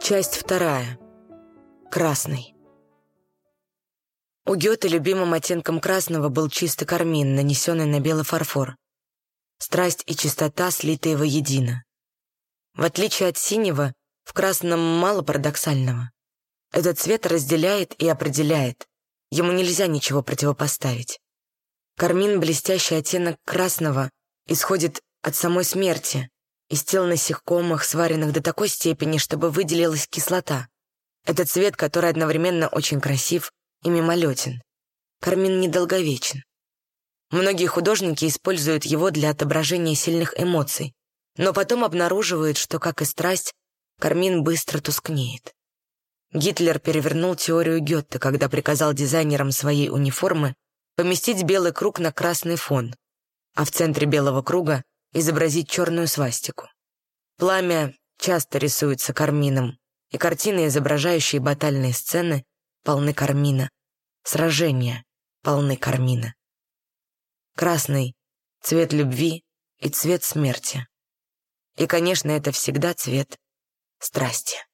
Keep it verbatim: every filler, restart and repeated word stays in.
Часть вторая. Красный. У Гёте любимым оттенком красного был чистый кармин, нанесенный на белый фарфор. Страсть и чистота, слитые воедино. В отличие от синего, в красном мало парадоксального. Этот цвет разделяет и определяет. Ему нельзя ничего противопоставить. Кармин, блестящий оттенок красного, исходит от самой смерти, из тел насекомых, сваренных до такой степени, чтобы выделилась кислота. Это цвет, который одновременно очень красив и мимолетен. Кармин недолговечен. Многие художники используют его для отображения сильных эмоций, но потом обнаруживают, что, как и страсть, кармин быстро тускнеет. Гитлер перевернул теорию Гёте, когда приказал дизайнерам своей униформы поместить белый круг на красный фон, а в центре белого круга изобразить черную свастику. Пламя часто рисуется кармином, и картины, изображающие батальные сцены, полны кармина. Сражения полны кармина. Красный — цвет любви и цвет смерти. И, конечно, это всегда цвет страсти.